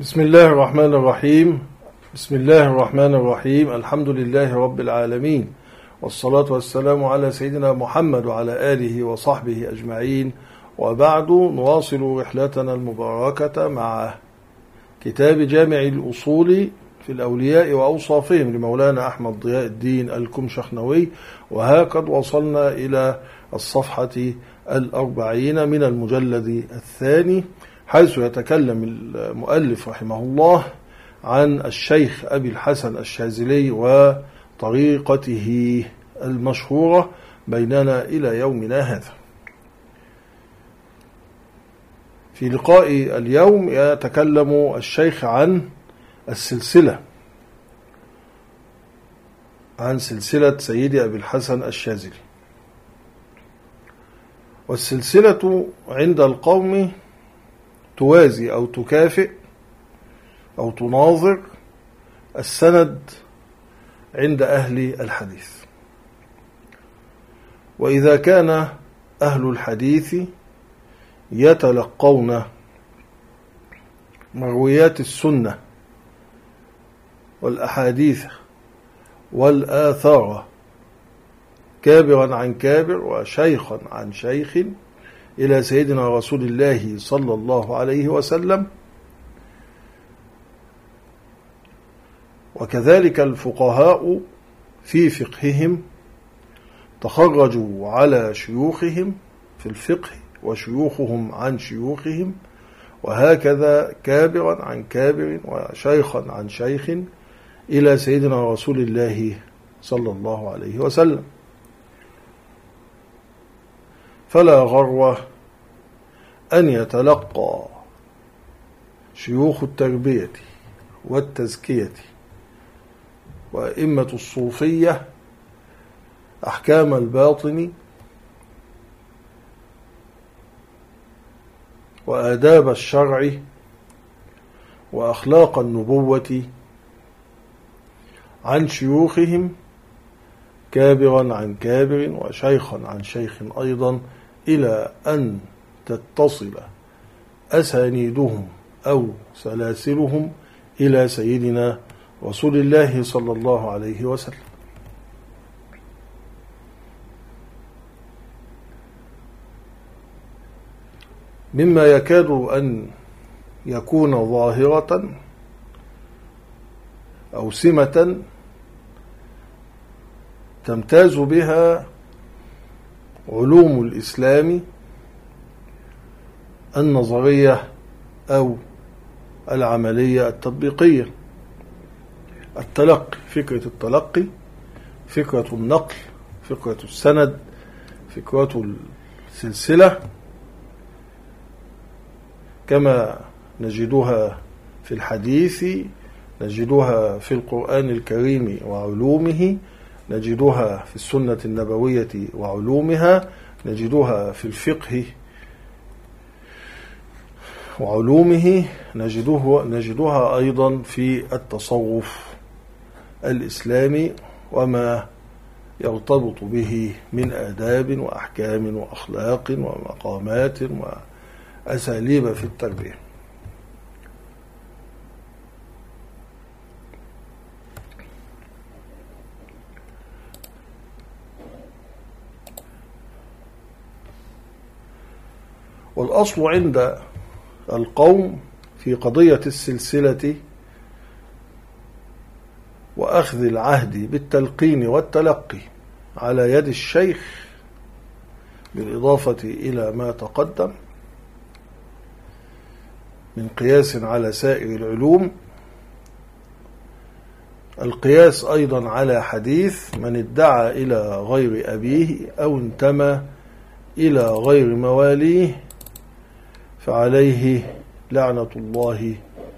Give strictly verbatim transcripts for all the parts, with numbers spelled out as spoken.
بسم الله الرحمن الرحيم بسم الله الرحمن الرحيم الحمد لله رب العالمين، والصلاة والسلام على سيدنا محمد وعلى آله وصحبه أجمعين، وبعد نواصل رحلتنا المباركة مع كتاب جامع الأصول في الأولياء وأوصافهم لمولانا أحمد ضياء الدين الكمشخنوي، وهكذا وصلنا إلى الصفحة الأربعين من المجلد الثاني، حيث يتكلم المؤلف رحمه الله عن الشيخ أبي الحسن الشاذلي وطريقته المشهورة بيننا إلى يومنا هذا. في لقاء اليوم يتكلم الشيخ عن السلسلة عن سلسلة سيدي أبي الحسن الشاذلي. والسلسلة عند القوم توازي أو تكافئ أو تناظر السند عند أهل الحديث. وإذا كان أهل الحديث يتلقون مرويات السنة والأحاديث والآثار كابرا عن كابر وشيخا عن شيخ إلى سيدنا رسول الله صلى الله عليه وسلم، وكذلك الفقهاء في فقههم تخرجوا على شيوخهم في الفقه وشيوخهم عن شيوخهم، وهكذا كابرا عن كابر وشيخا عن شيخ إلى سيدنا رسول الله صلى الله عليه وسلم. فلا غرو أن يتلقى شيوخ التربية والتزكية وأئمة الصوفية أحكام الباطن وآداب الشرع وأخلاق النبوة عن شيوخهم كابرا عن كابر وشيخا عن شيخ أيضا، إلى أن تتصل أسانيدهم أو سلاسلهم إلى سيدنا رسول الله صلى الله عليه وسلم. مما يكاد أن يكون ظاهرة أو سمة تمتاز بها علوم الإسلام النظرية أو العملية التطبيقية. التلقي، فكرة التلقي، فكرة النقل، فكرة السند، فكرة السلسلة، كما نجدها في الحديث، نجدها في القرآن الكريم وعلومه، نجدها في السنة النبوية وعلومها، نجدها في الفقه وعلومه، نجدها, نجدها أيضا في التصوف الإسلامي وما يرتبط به من آداب وأحكام وأخلاق ومقامات وأساليب في التربية. والأصل عند القوم في قضية السلسلة وأخذ العهد بالتلقين والتلقي على يد الشيخ بالإضافة إلى ما تقدم من قياس على سائر العلوم، القياس أيضا على حديث من ادعى إلى غير أبيه أو انتمى إلى غير مواليه فعليه لعنة الله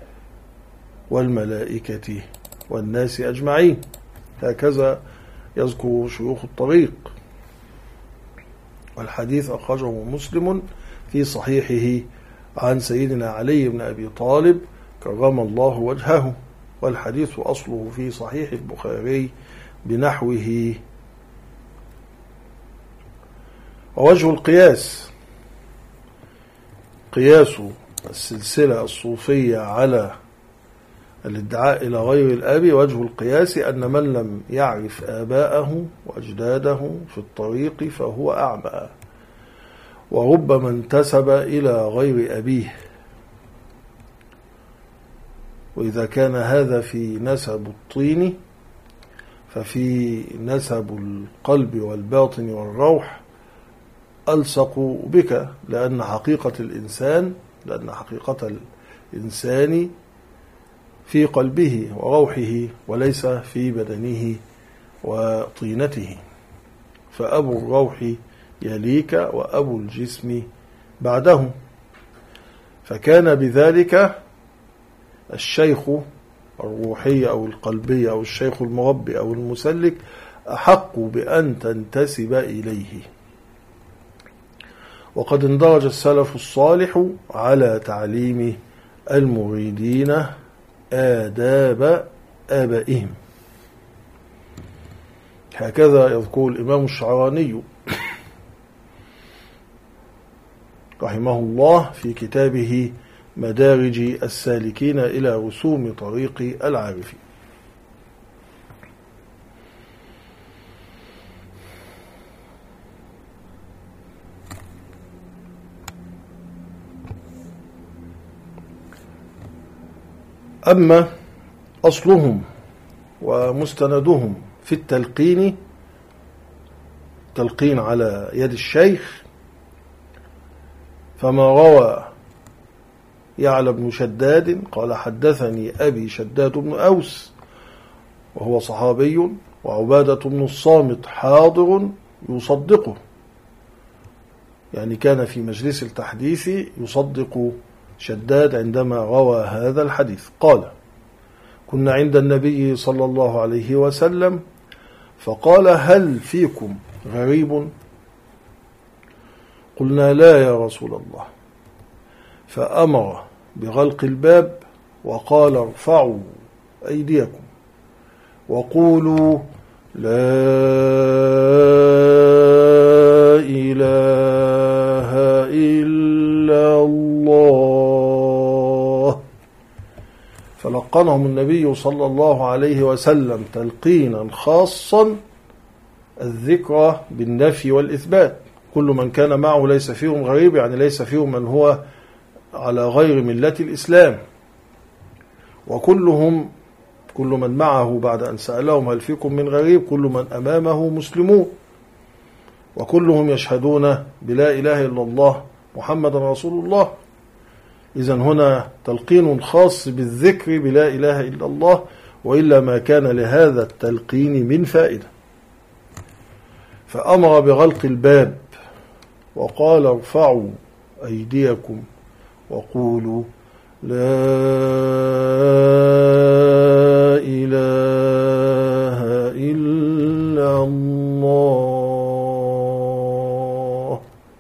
والملائكة والناس أجمعين. هكذا يذكر شيوخ الطريق، والحديث أخرجه مسلم في صحيحه عن سيدنا علي بن أبي طالب كرم الله وجهه، والحديث أصله في صحيح البخاري بنحوه. ووجه القياس قياس السلسلة الصوفية على الادعاء إلى غير الآب وجه القياس أن من لم يعرف آباءه وأجداده في الطريق فهو أعمى، وربما انتسب إلى غير أبيه. وإذا كان هذا في نسب الطين ففي نسب القلب والباطن والروح ألصق بك، لأن حقيقة الإنسان لأن حقيقة الإنسان في قلبه وروحه وليس في بدنه وطينته، فأبو الروح يليك وأبو الجسم بعده. فكان بذلك الشيخ الروحي أو القلبي أو الشيخ المربي أو المسلك أحق بأن تنتسب إليه. وقد اندرج السلف الصالح على تعليم المريدين آداب آبائهم، هكذا يذكر الإمام الشعراني رحمه الله في كتابه مدارج السالكين إلى رسوم طريق العارفين. أما أصلهم ومستندهم في التلقين، تلقين على يد الشيخ، فما روى يعلى بن شداد قال حدثني أبي شداد بن أوس وهو صحابي، وعبادة بن الصامت حاضر يصدقه، يعني كان في مجلس التحديث يصدق شداد عندما روى هذا الحديث. قال كنا عند النبي صلى الله عليه وسلم فقال هل فيكم غريب؟ قلنا لا يا رسول الله، فأمر بغلق الباب وقال ارفعوا أيديكم وقولوا لا إله إلا الله. فلقنهم النبي صلى الله عليه وسلم تلقينا خاصا الذكر بالنفي والإثبات. كل من كان معه ليس فيهم غريب، يعني ليس فيهم من هو على غير ملة الإسلام، وكلهم كل من معه بعد أن سألهم هل فيكم من غريب كل من أمامه مسلمون، وكلهم يشهدون بلا إله إلا الله محمد رسول الله. إذن هنا تلقين خاص بالذكر بلا إله إلا الله، وإلا ما كان لهذا التلقين من فائدة. فأمر بغلق الباب وقال ارفعوا أيديكم وقولوا لا إله إلا الله.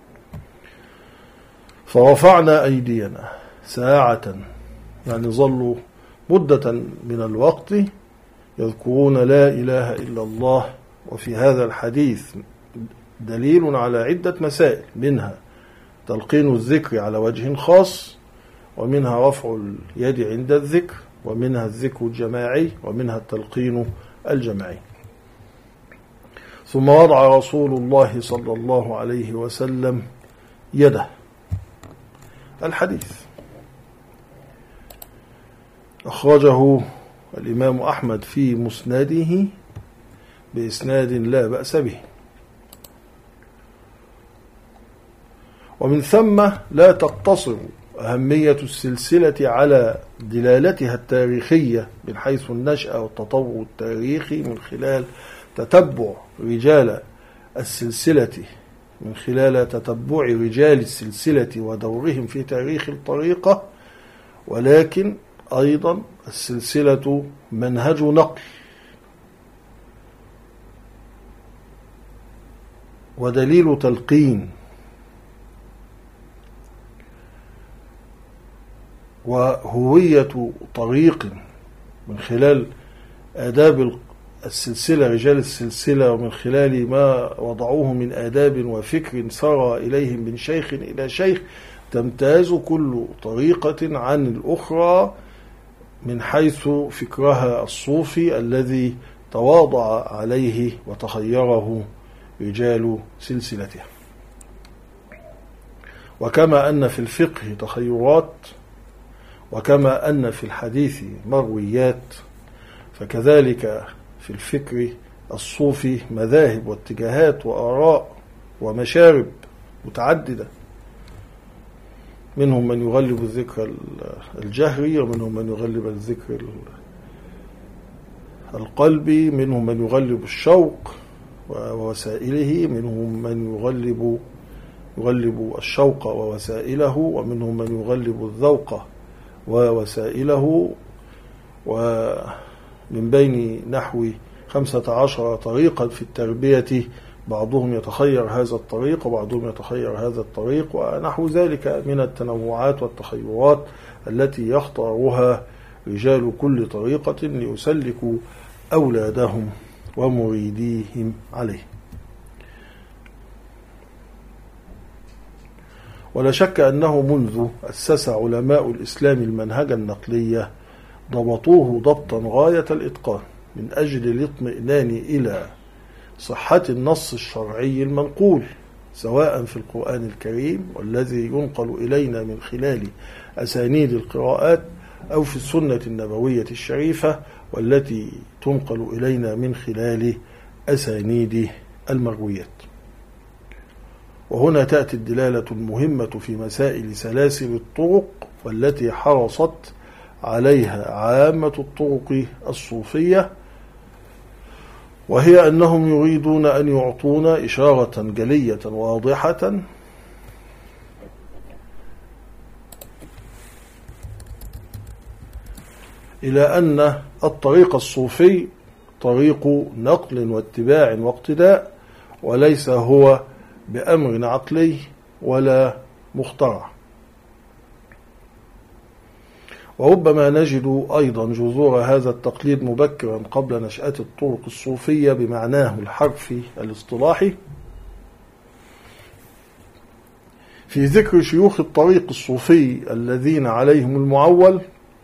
فرفعنا أيدينا ساعة، يعني ظلوا مدة من الوقت يذكرون لا إله إلا الله. وفي هذا الحديث دليل على عدة مسائل، منها تلقين الذكر على وجه خاص، ومنها رفع اليد عند الذكر، ومنها الذكر الجماعي، ومنها التلقين الجماعي. ثم وضع رسول الله صلى الله عليه وسلم يده. الحديث أخرجه الإمام أحمد في مسنده بإسناد لا بأس به. ومن ثم لا تقتصر أهمية السلسلة على دلالتها التاريخية من حيث النشأة والتطور التاريخي من خلال تتبع رجال السلسلة من خلال تتبع رجال السلسلة ودورهم في تاريخ الطريقة، ولكن أيضا السلسلة منهج نقل ودليل تلقين، وهوية طريق من خلال آداب السلسلة رجال السلسلة، ومن خلال ما وضعوه من آداب وفكر سار إليهم من شيخ إلى شيخ، تمتاز كل طريقة عن الأخرى من حيث فكرها الصوفي الذي تواضع عليه وتخيره رجال سلسلتها. وكما أن في الفقه تخيرات، وكما أن في الحديث مرويات، فكذلك في الفكر الصوفي مذاهب واتجاهات وآراء ومشارب متعددة، منهم من يغلب الذكر الجهري، ومنهم من يغلب الذكر القلبي، منهم من يغلب الشوق ووسائله، منهم من يغلب يغلب الشوق ووسائله، ومنهم من يغلب الذوق ووسائله. ومن بين نحو خمسة عشر طريقا في التربية بعضهم يتخير هذا الطريق وبعضهم يتخير هذا الطريق، ونحو ذلك من التنوعات والتخيرات التي يختارها رجال كل طريقة ليسلكوا أولادهم ومريديهم عليه. ولا شك أنه منذ أسس علماء الإسلام المنهج النقلية ضبطوه ضبطا غاية الإتقان من أجل الاطمئنان إلى صحة النص الشرعي المنقول، سواء في القرآن الكريم والذي ينقل إلينا من خلال أسانيد القراءات، أو في السنة النبوية الشريفة والتي تنقل إلينا من خلال أسانيد المرويات. وهنا تأتي الدلالة المهمة في مسائل سلاسل الطرق، والتي حرصت عليها عامة الطرق الصوفية، وهي أنهم يريدون أن يعطونا إشارة جلية واضحة إلى أن الطريق الصوفي طريق نقل واتباع واقتداء، وليس هو بأمر عقلي ولا مخترع. وربما نجد أيضا جذور هذا التقليد مبكرا قبل نشأة الطرق الصوفية بمعناه الحرفي الاصطلاحي في ذكر شيوخ الطريق الصوفي الذين عليهم المعول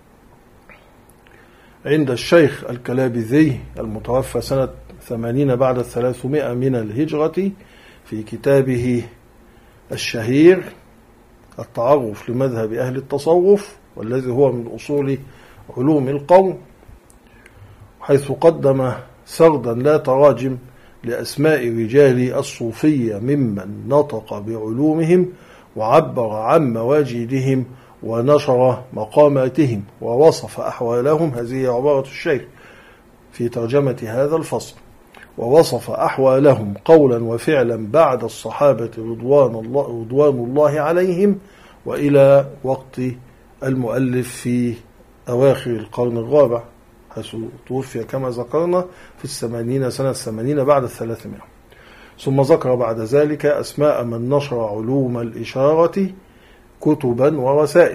عند الشيخ الكلابذي المتوفى سنة ثمانين بعد الثلاثمائة من الهجرة في كتابه الشهير التعرف لمذهب أهل التصوف، والذي هو من أصول علوم القوم، حيث قدم سردا لا تراجم لأسماء رجال الصوفية ممن نطق بعلومهم وعبر عن مواجدهم ونشر مقاماتهم ووصف أحوالهم. هذه عبارة الشيخ في ترجمة هذا الفصل: ووصف أحوالهم قولا وفعلا بعد الصحابة رضوان الله, رضوان الله عليهم وإلى وقت المؤلف في أواخر القرن الرابع، حيث توفي كما ذكرنا في الثمانين سنة الثمانين بعد الثلاثمائة. ثم ذكر بعد ذلك أسماء من نشر علوم الإشارة كتبا ورسائل،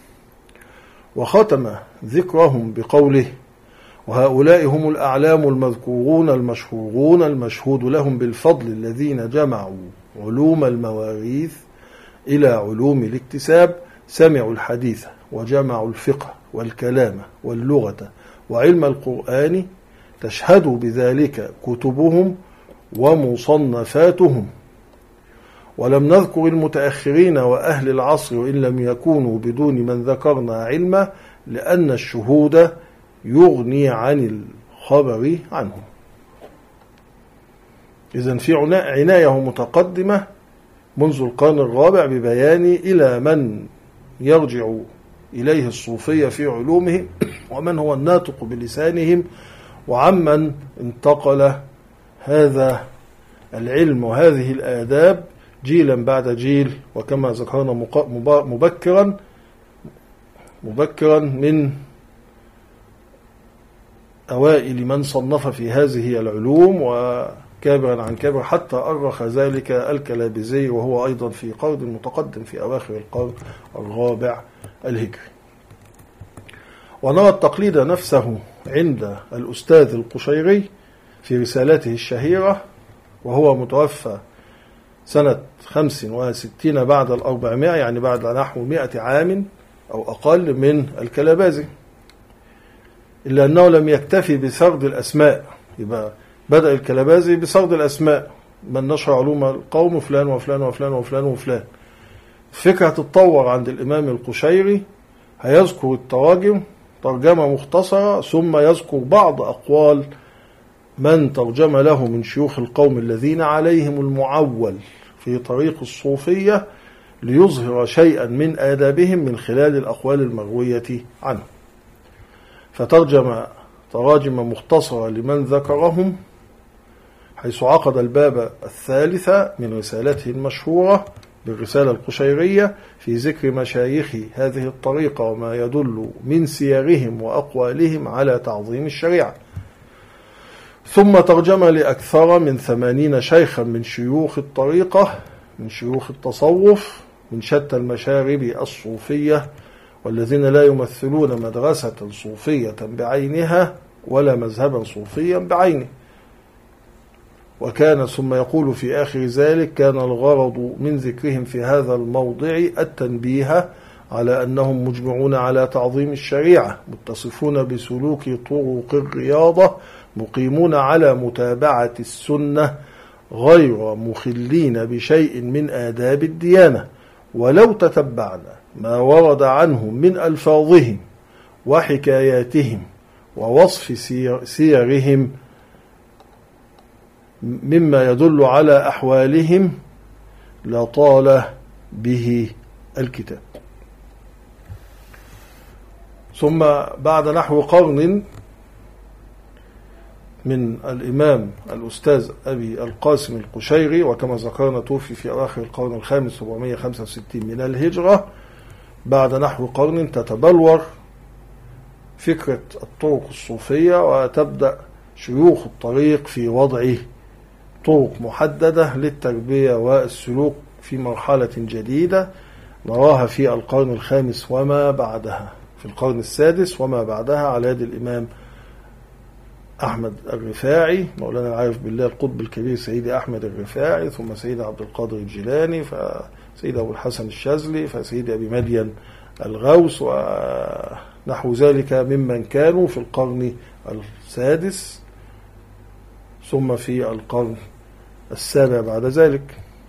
وختم ذكرهم بقوله: وهؤلاء هم الأعلام المذكورون المشهورون المشهود لهم بالفضل الذين جمعوا علوم المواريث إلى علوم الاكتساب، سمعوا الحديث وجمعوا الفقه والكلام واللغة وعلم القرآن، تشهد بذلك كتبهم ومصنفاتهم. ولم نذكر المتأخرين وأهل العصر إن لم يكونوا بدون من ذكرنا علما، لأن الشهود يغني عن الخبر عنهم. إذن في عناية متقدمة منذ القرن الرابع ببيان إلى من يرجع إليه الصوفية في علومهم، ومن هو الناطق بلسانهم، وعمن انتقل هذا العلم وهذه الآداب جيلا بعد جيل، وكما ذكرنا مبكرا مبكرا من أوائل من صنف في هذه العلوم، وكابرا عن كابر حتى أرخ ذلك الكلابذي، وهو أيضا في قرن متقدم في أواخر القرن الرابع الهجري. ونرى التقليد نفسه عند الأستاذ القشيري في رسالته الشهيرة، وهو متوفى سنة خمس وستين بعد الأربعمائة، يعني بعد نحو مئة عام أو أقل من الكلابذي، إلا أنه لم يكتفي بسرد الأسماء. يبقى بدأ الكلبازي بسرد الأسماء، من نشر علوم القوم فلان وفلان وفلان وفلان وفلان. فكرة تتطور عند الإمام القشيري، هيذكر التراجم ترجمة مختصرة، ثم يذكر بعض أقوال من ترجم له من شيوخ القوم الذين عليهم المعول في طريق الصوفية، ليظهر شيئا من آدابهم من خلال الأقوال المروية عنه. فترجم تراجم مختصرة لمن ذكرهم، حيث عقد الباب الثالث من رسالته المشهورة بالرسالة القشيرية في ذكر مشايخ هذه الطريقة وما يدل من سيرهم وأقوالهم على تعظيم الشريعة. ثم ترجم لأكثر من ثمانين شيخا من شيوخ الطريقة، من شيوخ التصوف، من شتى المشارب الصوفية، والذين لا يمثلون مدرسة صوفية بعينها ولا مذهبا صوفيا بعينه. وكان ثم يقول في آخر ذلك: كان الغرض من ذكرهم في هذا الموضع التنبيه على أنهم مجمعون على تعظيم الشريعة، متصفون بسلوك طرق الرياضة، مقيمون على متابعة السنة، غير مخلين بشيء من آداب الديانة. ولو تتبعنا ما ورد عنهم من ألفاظهم وحكاياتهم ووصف سيرهم مما يدل على أحوالهم لطال به الكتاب. ثم بعد نحو قرن من الإمام الأستاذ أبي القاسم القشيري، وكما ذكرنا توفي في أواخر القرن الخامس سبعمائة وخمسة وستين من الهجرة، بعد نحو قرن تتبلور فكرة الطرق الصوفية، وتبدأ شيوخ الطريق في وضع طرق محددة للتربية والسلوك في مرحلة جديدة نراها في القرن الخامس وما بعدها، في القرن السادس وما بعدها، على يد الإمام أحمد الرفاعي، مولانا العارف بالله القطب الكبير سيدي أحمد الرفاعي، ثم سيدي عبد القادر الجيلاني، فسيدي أبو الحسن الشاذلي، فسيدي أبي مدين الغوث، ونحو ذلك ممن كانوا في القرن السادس، ثم في القرن السابع بعد ذلك.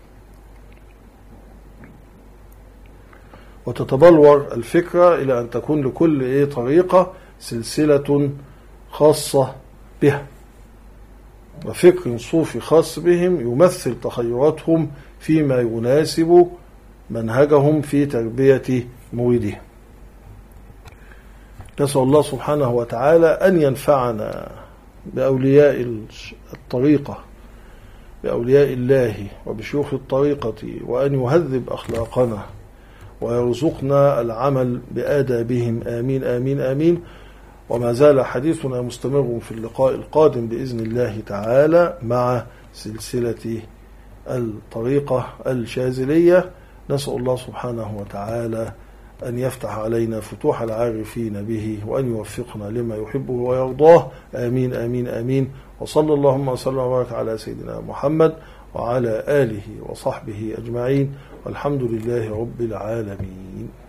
وتتبلور الفكرة إلى أن تكون لكل إيه طريقة سلسلة خاصة بها، وفكر صوفي خاص بهم يمثل تخيراتهم فيما يناسب منهجهم في تربية مريدهم. نسأل الله سبحانه وتعالى أن ينفعنا بأولياء الطريقة، بأولياء الله وبشيوخ الطريقة، وأن يهذب أخلاقنا ويرزقنا العمل بآدابهم. آمين آمين آمين. وما زال حديثنا مستمر في اللقاء القادم بإذن الله تعالى مع سلسلة الطريقة الشاذلية. نسأل الله سبحانه وتعالى أن يفتح علينا فتوح العارفين به، وأن يوفقنا لما يحبه ويرضاه. آمين آمين آمين. وصلى اللهم وسلم وبارك على سيدنا محمد وعلى آله وصحبه أجمعين، والحمد لله رب العالمين.